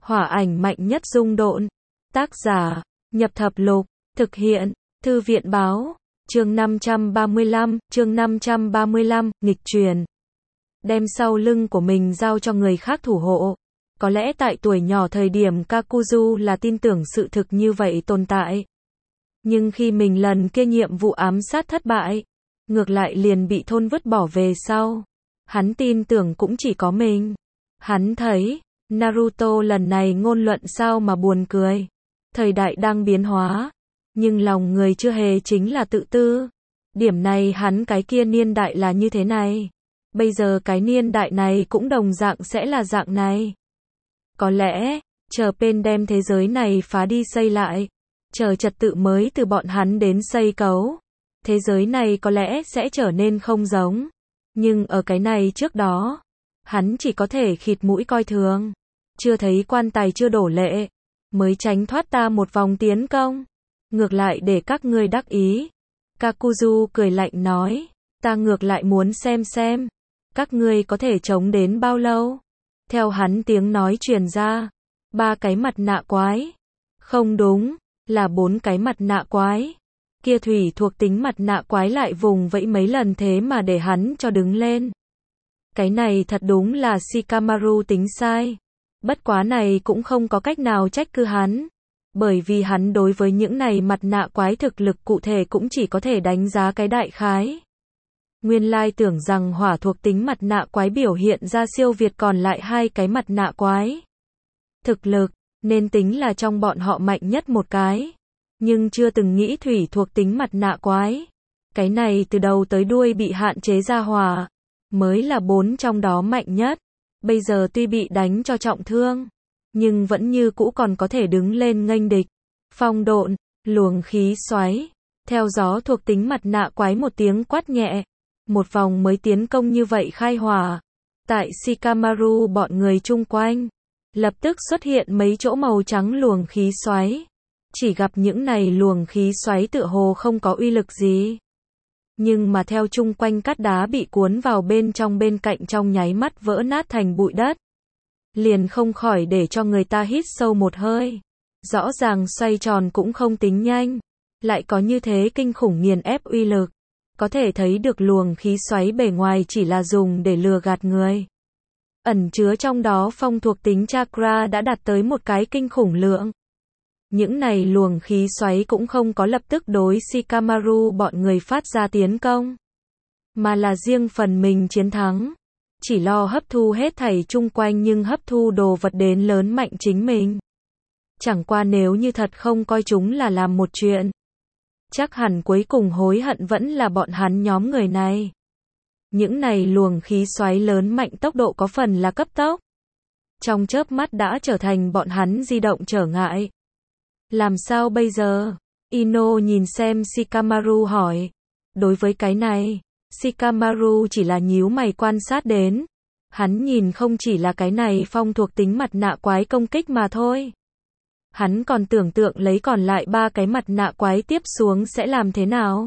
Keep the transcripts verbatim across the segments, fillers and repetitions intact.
Hỏa ảnh mạnh nhất dung độn. Tác giả, Nhập Thập Lục. Thực hiện, Thư viện báo. Chương năm trăm ba mươi lăm, chương năm trăm ba mươi lăm, nghịch truyền. Đem sau lưng của mình giao cho người khác thủ hộ. Có lẽ tại tuổi nhỏ thời điểm Kakuzu là tin tưởng sự thực như vậy tồn tại. Nhưng khi mình lần kia nhiệm vụ ám sát thất bại, ngược lại liền bị thôn vứt bỏ về sau. Hắn tin tưởng cũng chỉ có mình. Hắn thấy, Naruto lần này ngôn luận sao mà buồn cười. Thời đại đang biến hóa, nhưng lòng người chưa hề chính là tự tư. Điểm này hắn cái kia niên đại là như thế này. Bây giờ cái niên đại này cũng đồng dạng sẽ là dạng này. Có lẽ, chờ Pen đem thế giới này phá đi xây lại, chờ trật tự mới từ bọn hắn đến xây cấu, thế giới này có lẽ sẽ trở nên không giống. Nhưng ở cái này trước đó, hắn chỉ có thể khịt mũi coi thường. Chưa thấy quan tài chưa đổ lệ, mới tránh thoát ta một vòng tiến công. Ngược lại để các ngươi đắc ý. Kakuzu cười lạnh nói, ta ngược lại muốn xem xem, các ngươi có thể chống đến bao lâu. Theo hắn tiếng nói truyền ra, ba cái mặt nạ quái. Không đúng, là bốn cái mặt nạ quái. Kia thủy thuộc tính mặt nạ quái lại vùng vẫy mấy lần thế mà để hắn cho đứng lên. Cái này thật đúng là Shikamaru tính sai. Bất quá này cũng không có cách nào trách cứ hắn. Bởi vì hắn đối với những này mặt nạ quái thực lực cụ thể cũng chỉ có thể đánh giá cái đại khái. Nguyên lai tưởng rằng hỏa thuộc tính mặt nạ quái biểu hiện ra siêu việt còn lại hai cái mặt nạ quái. Thực lực, nên tính là trong bọn họ mạnh nhất một cái. Nhưng chưa từng nghĩ thủy thuộc tính mặt nạ quái. Cái này từ đầu tới đuôi bị hạn chế ra hỏa. Mới là bốn trong đó mạnh nhất. Bây giờ tuy bị đánh cho trọng thương, nhưng vẫn như cũ còn có thể đứng lên nghênh địch. Phong độn, luồng khí xoáy. Theo gió thuộc tính mặt nạ quái một tiếng quát nhẹ. Một vòng mới tiến công như vậy khai hỏa. Tại Shikamaru bọn người chung quanh, lập tức xuất hiện mấy chỗ màu trắng luồng khí xoáy. Chỉ gặp những này luồng khí xoáy tựa hồ không có uy lực gì. Nhưng mà theo chung quanh cát đá bị cuốn vào bên trong bên cạnh trong nháy mắt vỡ nát thành bụi đất. Liền không khỏi để cho người ta hít sâu một hơi. Rõ ràng xoay tròn cũng không tính nhanh. Lại có như thế kinh khủng nghiền ép uy lực. Có thể thấy được luồng khí xoáy bề ngoài chỉ là dùng để lừa gạt người. Ẩn chứa trong đó phong thuộc tính chakra đã đạt tới một cái kinh khủng lượng. Những này luồng khí xoáy cũng không có lập tức đối Shikamaru bọn người phát ra tiến công. Mà là riêng phần mình chiến thắng. Chỉ lo hấp thu hết thảy chung quanh nhưng hấp thu đồ vật đến lớn mạnh chính mình. Chẳng qua nếu như thật không coi chúng là làm một chuyện. Chắc hẳn cuối cùng hối hận vẫn là bọn hắn nhóm người này. Những này luồng khí xoáy lớn mạnh tốc độ có phần là cấp tốc. Trong chớp mắt đã trở thành bọn hắn di động trở ngại. Làm sao bây giờ? Ino nhìn xem Shikamaru hỏi. Đối với cái này, Shikamaru chỉ là nhíu mày quan sát đến. Hắn nhìn không chỉ là cái này phong thuộc tính mặt nạ quái công kích mà thôi. Hắn còn tưởng tượng lấy còn lại ba cái mặt nạ quái tiếp xuống sẽ làm thế nào.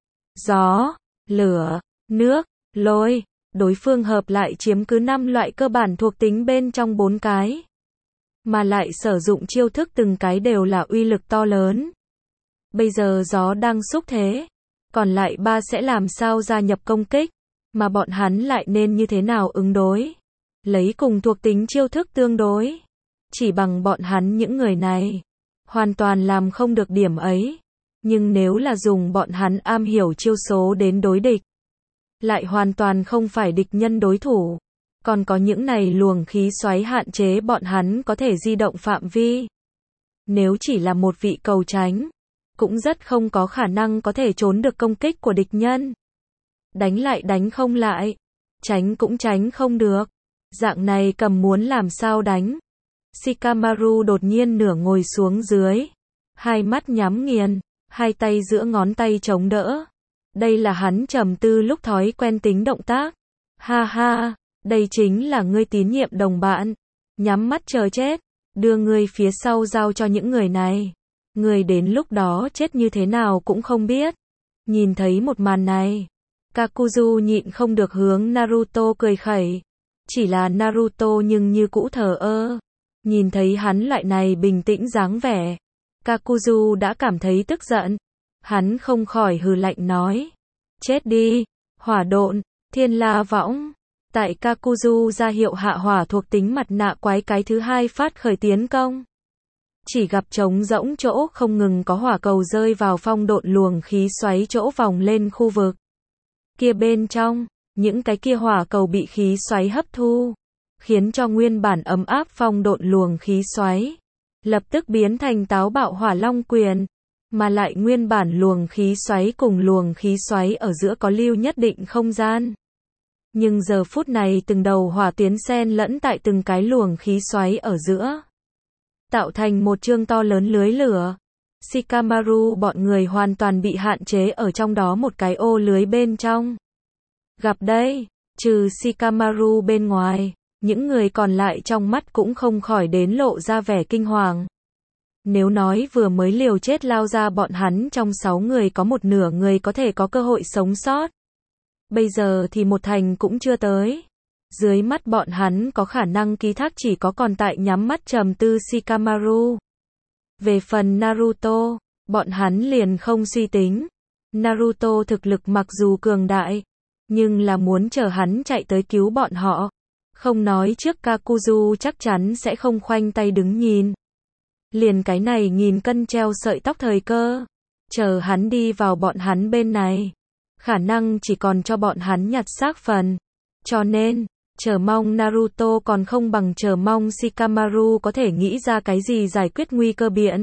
Gió, lửa, nước, lôi, đối phương hợp lại chiếm cứ năm loại cơ bản thuộc tính bên trong bốn cái. Mà lại sử dụng chiêu thức từng cái đều là uy lực to lớn. Bây giờ gió đang xúc thế. Còn lại ba sẽ làm sao gia nhập công kích. Mà bọn hắn lại nên như thế nào ứng đối. Lấy cùng thuộc tính chiêu thức tương đối. Chỉ bằng bọn hắn những người này. Hoàn toàn làm không được điểm ấy. Nhưng nếu là dùng bọn hắn am hiểu chiêu số đến đối địch. Lại hoàn toàn không phải địch nhân đối thủ. Còn có những này luồng khí xoáy hạn chế bọn hắn có thể di động phạm vi. Nếu chỉ là một vị cầu tránh, cũng rất không có khả năng có thể trốn được công kích của địch nhân. Đánh lại đánh không lại, tránh cũng tránh không được. Dạng này cầm muốn làm sao đánh. Shikamaru đột nhiên nửa ngồi xuống dưới, hai mắt nhắm nghiền, hai tay giữa ngón tay chống đỡ. Đây là hắn trầm tư lúc thói quen tính động tác. Ha ha. Đây chính là ngươi tín nhiệm đồng bạn. Nhắm mắt chờ chết. Đưa ngươi phía sau giao cho những người này. Ngươi đến lúc đó chết như thế nào cũng không biết. Nhìn thấy một màn này, Kakuzu nhịn không được hướng Naruto cười khẩy. Chỉ là Naruto nhưng như cũ thờ ơ. Nhìn thấy hắn loại này bình tĩnh dáng vẻ, Kakuzu đã cảm thấy tức giận. Hắn không khỏi hừ lạnh nói. Chết đi, hỏa độn, thiên la võng. Tại Kakuzu ra hiệu hạ hỏa thuộc tính mặt nạ quái cái thứ hai phát khởi tiến công. Chỉ gặp trống rỗng chỗ không ngừng có hỏa cầu rơi vào phong độn luồng khí xoáy chỗ vòng lên khu vực. Kia bên trong, những cái kia hỏa cầu bị khí xoáy hấp thu, khiến cho nguyên bản ấm áp phong độn luồng khí xoáy lập tức biến thành táo bạo hỏa long quyền, mà lại nguyên bản luồng khí xoáy cùng luồng khí xoáy ở giữa có lưu nhất định không gian. Nhưng giờ phút này từng đầu hỏa tuyến xen lẫn tại từng cái luồng khí xoáy ở giữa, tạo thành một chương to lớn lưới lửa. Shikamaru bọn người hoàn toàn bị hạn chế ở trong đó một cái ô lưới bên trong. Gặp đây, trừ Shikamaru bên ngoài, những người còn lại trong mắt cũng không khỏi đến lộ ra vẻ kinh hoàng. Nếu nói vừa mới liều chết lao ra bọn hắn trong sáu người có một nửa người có thể có cơ hội sống sót, bây giờ thì một thành cũng chưa tới. Dưới mắt bọn hắn có khả năng ký thác chỉ có còn tại nhắm mắt trầm tư Shikamaru. Về phần Naruto, bọn hắn liền không suy tính. Naruto thực lực mặc dù cường đại, nhưng là muốn chờ hắn chạy tới cứu bọn họ. Không nói trước Kakuzu chắc chắn sẽ không khoanh tay đứng nhìn. Liền cái này nghìn cân treo sợi tóc thời cơ, chờ hắn đi vào bọn hắn bên này, khả năng chỉ còn cho bọn hắn nhặt xác phần. Cho nên, chờ mong Naruto còn không bằng chờ mong Shikamaru có thể nghĩ ra cái gì giải quyết nguy cơ biện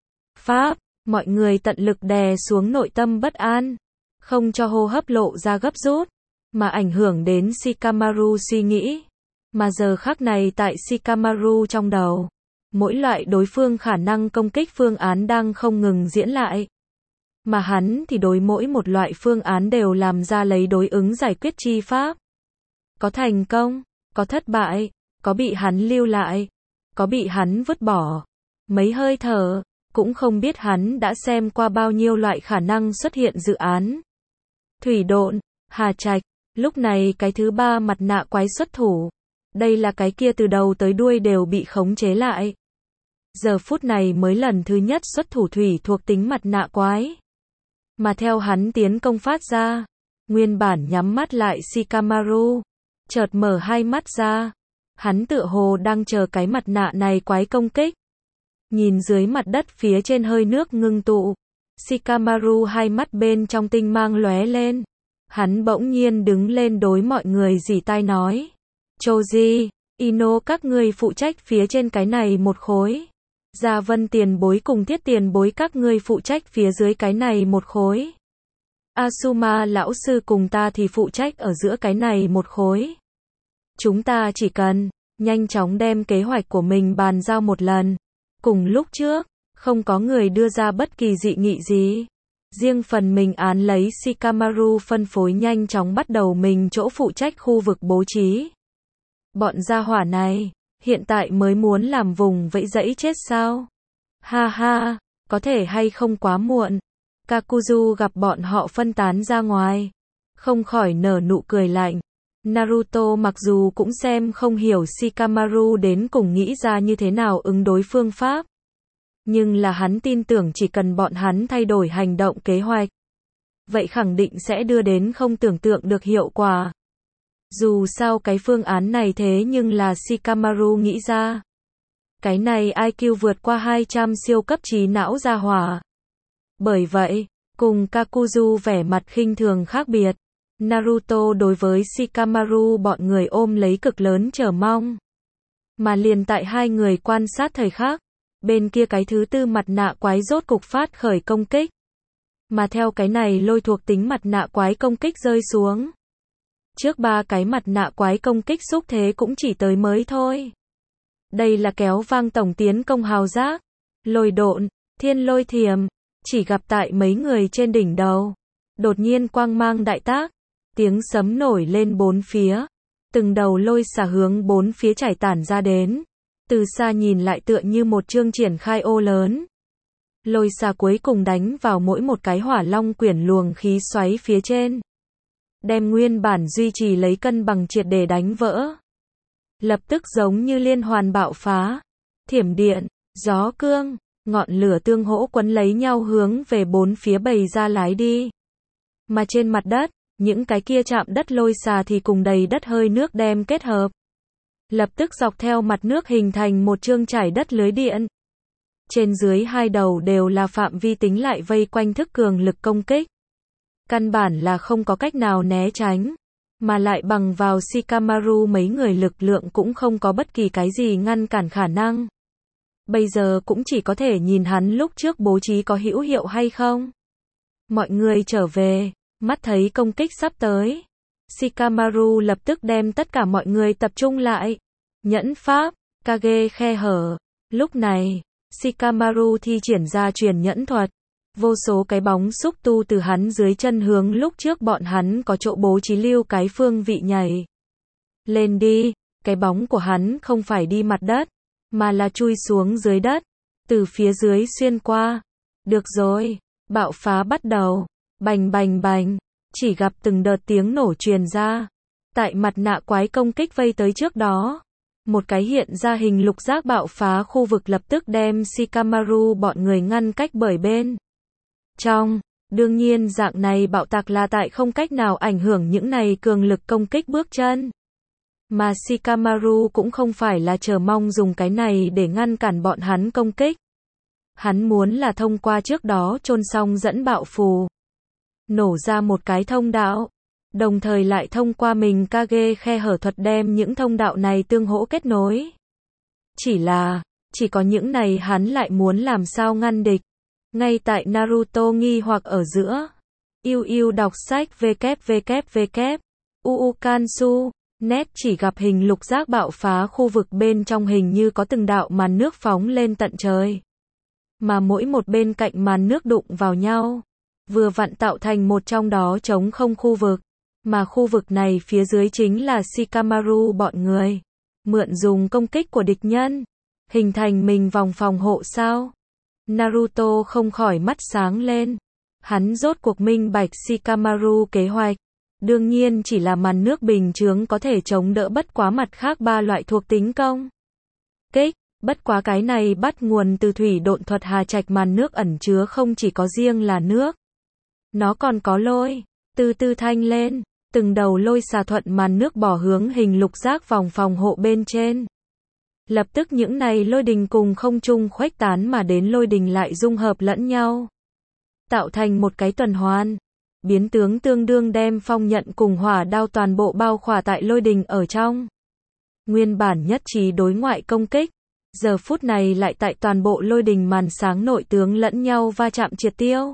pháp. Mọi người tận lực đè xuống nội tâm bất an, không cho hô hấp lộ ra gấp rút, mà ảnh hưởng đến Shikamaru suy nghĩ. Mà giờ khắc này tại Shikamaru trong đầu, mỗi loại đối phương khả năng công kích phương án đang không ngừng diễn lại. Mà hắn thì đối mỗi một loại phương án đều làm ra lấy đối ứng giải quyết chi pháp. Có thành công, có thất bại, có bị hắn lưu lại, có bị hắn vứt bỏ. Mấy hơi thở, cũng không biết hắn đã xem qua bao nhiêu loại khả năng xuất hiện dự án. Thủy độn, Hà Trạch, lúc này cái thứ ba mặt nạ quái xuất thủ. Đây là cái kia từ đầu tới đuôi đều bị khống chế lại. Giờ phút này mới lần thứ nhất xuất thủ thủy thuộc tính mặt nạ quái. Mà theo hắn tiến công phát ra, nguyên bản nhắm mắt lại Shikamaru, chợt mở hai mắt ra. Hắn tựa hồ đang chờ cái mặt nạ này quái công kích. Nhìn dưới mặt đất phía trên hơi nước ngưng tụ, Shikamaru hai mắt bên trong tinh mang lóe lên. Hắn bỗng nhiên đứng lên đối mọi người rỉ tai nói. Choji, Ino các ngươi phụ trách phía trên cái này một khối. Gia Vân tiền bối cùng Thiết tiền bối các ngươi phụ trách phía dưới cái này một khối. Asuma lão sư cùng ta thì phụ trách ở giữa cái này một khối. Chúng ta chỉ cần nhanh chóng đem kế hoạch của mình bàn giao một lần. Cùng lúc trước, không có người đưa ra bất kỳ dị nghị gì. Riêng phần mình án lấy Shikamaru phân phối nhanh chóng bắt đầu mình chỗ phụ trách khu vực bố trí. Bọn gia hỏa này, hiện tại mới muốn làm vùng vẫy dẫy chết sao? Ha ha, có thể hay không quá muộn. Kakuzu gặp bọn họ phân tán ra ngoài, không khỏi nở nụ cười lạnh. Naruto mặc dù cũng xem không hiểu Shikamaru đến cùng nghĩ ra như thế nào ứng đối phương pháp. Nhưng là hắn tin tưởng chỉ cần bọn hắn thay đổi hành động kế hoạch, vậy khẳng định sẽ đưa đến không tưởng tượng được hiệu quả. Dù sao cái phương án này thế nhưng là Shikamaru nghĩ ra. Cái này i kiu vượt qua hai trăm siêu cấp trí não gia hỏa. Bởi vậy, cùng Kakuzu vẻ mặt khinh thường khác biệt, Naruto đối với Shikamaru bọn người ôm lấy cực lớn chờ mong. Mà liền tại hai người quan sát thời khắc, bên kia cái thứ tư mặt nạ quái rốt cục phát khởi công kích. Mà theo cái này lôi thuộc tính mặt nạ quái công kích rơi xuống. Trước ba cái mặt nạ quái công kích xúc thế cũng chỉ tới mới thôi. Đây là kéo vang tổng tiến công hào giác. Lôi độn, thiên lôi thiểm, chỉ gặp tại mấy người trên đỉnh đầu. Đột nhiên quang mang đại tác, tiếng sấm nổi lên bốn phía. Từng đầu lôi xả hướng bốn phía chảy tản ra đến. Từ xa nhìn lại tựa như một chương triển khai ô lớn. Lôi xả cuối cùng đánh vào mỗi một cái hỏa long quyển luồng khí xoáy phía trên. Đem nguyên bản duy trì lấy cân bằng triệt để đánh vỡ. Lập tức giống như liên hoàn bạo phá. thiểm điện, gió cương, ngọn lửa tương hỗ quấn lấy nhau hướng về bốn phía bày ra lái đi. Mà trên mặt đất, những cái kia chạm đất lôi xà thì cùng đầy đất hơi nước đem kết hợp. Lập tức dọc theo mặt nước hình thành một chương trải đất lưới điện. Trên dưới hai đầu đều là phạm vi tính lại vây quanh thức cường lực công kích. Căn bản là không có cách nào né tránh. Mà lại bằng vào Shikamaru mấy người lực lượng cũng không có bất kỳ cái gì ngăn cản khả năng. Bây giờ cũng chỉ có thể nhìn hắn lúc trước bố trí có hữu hiệu hay không. Mọi người trở về, mắt thấy công kích sắp tới. Shikamaru lập tức đem tất cả mọi người tập trung lại. Nhẫn pháp, Kage khe hở. Lúc này, Shikamaru thi triển ra truyền nhẫn thuật. Vô số cái bóng xúc tu từ hắn dưới chân hướng lúc trước bọn hắn có chỗ bố trí lưu cái phương vị nhảy. Lên đi, cái bóng của hắn không phải đi mặt đất, mà là chui xuống dưới đất, từ phía dưới xuyên qua. Được rồi, bạo phá bắt đầu, bành bành bành, chỉ gặp từng đợt tiếng nổ truyền ra. Tại mặt nạ quái công kích vây tới trước đó, một cái hiện ra hình lục giác bạo phá khu vực lập tức đem Shikamaru bọn người ngăn cách bởi bên trong. Đương nhiên dạng này bạo tạc là tại không cách nào ảnh hưởng những này cường lực công kích bước chân. Mà Shikamaru cũng không phải là chờ mong dùng cái này để ngăn cản bọn hắn công kích. Hắn muốn là thông qua trước đó chôn xong dẫn bạo phù, nổ ra một cái thông đạo, đồng thời lại thông qua mình Kage khe hở thuật đem những thông đạo này tương hỗ kết nối. Chỉ là, chỉ có những này hắn lại muốn làm sao ngăn địch. Ngay tại Naruto nghi hoặc ở giữa, yêu yêu đọc sách www uukansu net chỉ gặp hình lục giác bạo phá khu vực bên trong hình như có từng đạo màn nước phóng lên tận trời. Mà mỗi một bên cạnh màn nước đụng vào nhau, vừa vặn tạo thành một trong đó trống không khu vực. Mà khu vực này phía dưới chính là Shikamaru bọn người. Mượn dùng công kích của địch nhân, hình thành mình vòng phòng hộ sao? Naruto không khỏi mắt sáng lên. Hắn rốt cuộc minh bạch Shikamaru kế hoạch. Đương nhiên chỉ là màn nước bình chướng có thể chống đỡ bất quá mặt khác ba loại thuộc tính công kích. Bất quá cái này bắt nguồn từ thủy độn thuật hà trạch màn nước ẩn chứa không chỉ có riêng là nước. Nó còn có lôi. Từ từ thanh lên, từng đầu lôi xà thuận màn nước bỏ hướng hình lục giác vòng phòng hộ bên trên. Lập tức những này lôi đình cùng không trung khuếch tán mà đến lôi đình lại dung hợp lẫn nhau, tạo thành một cái tuần hoàn. Biến tướng tương đương đem phong nhận cùng hỏa đao toàn bộ bao khỏa tại lôi đình ở trong. Nguyên bản nhất trí đối ngoại công kích, giờ phút này lại tại toàn bộ lôi đình màn sáng nội tướng lẫn nhau va chạm triệt tiêu.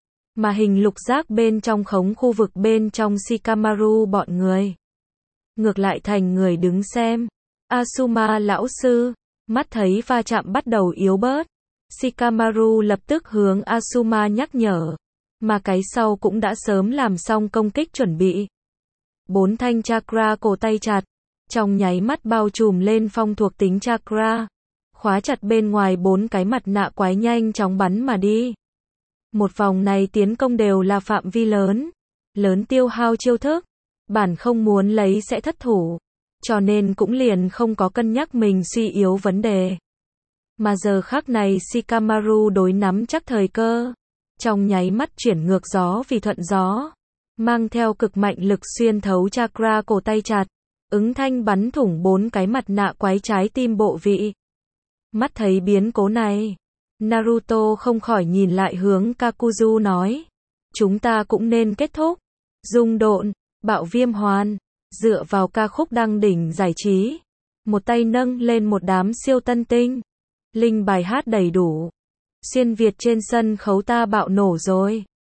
Mà hình lục giác bên trong khống khu vực bên trong Shikamaru bọn người, ngược lại thành người đứng xem. Asuma lão sư, mắt thấy va chạm bắt đầu yếu bớt. Shikamaru lập tức hướng Asuma nhắc nhở. Mà cái sau cũng đã sớm làm xong công kích chuẩn bị. Bốn thanh chakra cổ tay chặt, trong nháy mắt bao trùm lên phong thuộc tính chakra. Khóa chặt bên ngoài bốn cái mặt nạ quái nhanh chóng bắn mà đi. Một vòng này tiến công đều là phạm vi lớn, lớn tiêu hao chiêu thức, bản không muốn lấy sẽ thất thủ, cho nên cũng liền không có cân nhắc mình suy yếu vấn đề. Mà giờ khắc này Shikamaru đối nắm chắc thời cơ, trong nháy mắt chuyển ngược gió vì thuận gió, mang theo cực mạnh lực xuyên thấu chakra cổ tay chặt, ứng thanh bắn thủng bốn cái mặt nạ quái trái tim bộ vị. Mắt thấy biến cố này, Naruto không khỏi nhìn lại hướng Kakuzu nói, chúng ta cũng nên kết thúc. Dung độn, bạo viêm hoàn, dựa vào ca khúc đăng đỉnh giải trí, một tay nâng lên một đám siêu tân tinh, linh bài hát đầy đủ, xuyên Việt trên sân khấu ta bạo nổ rồi.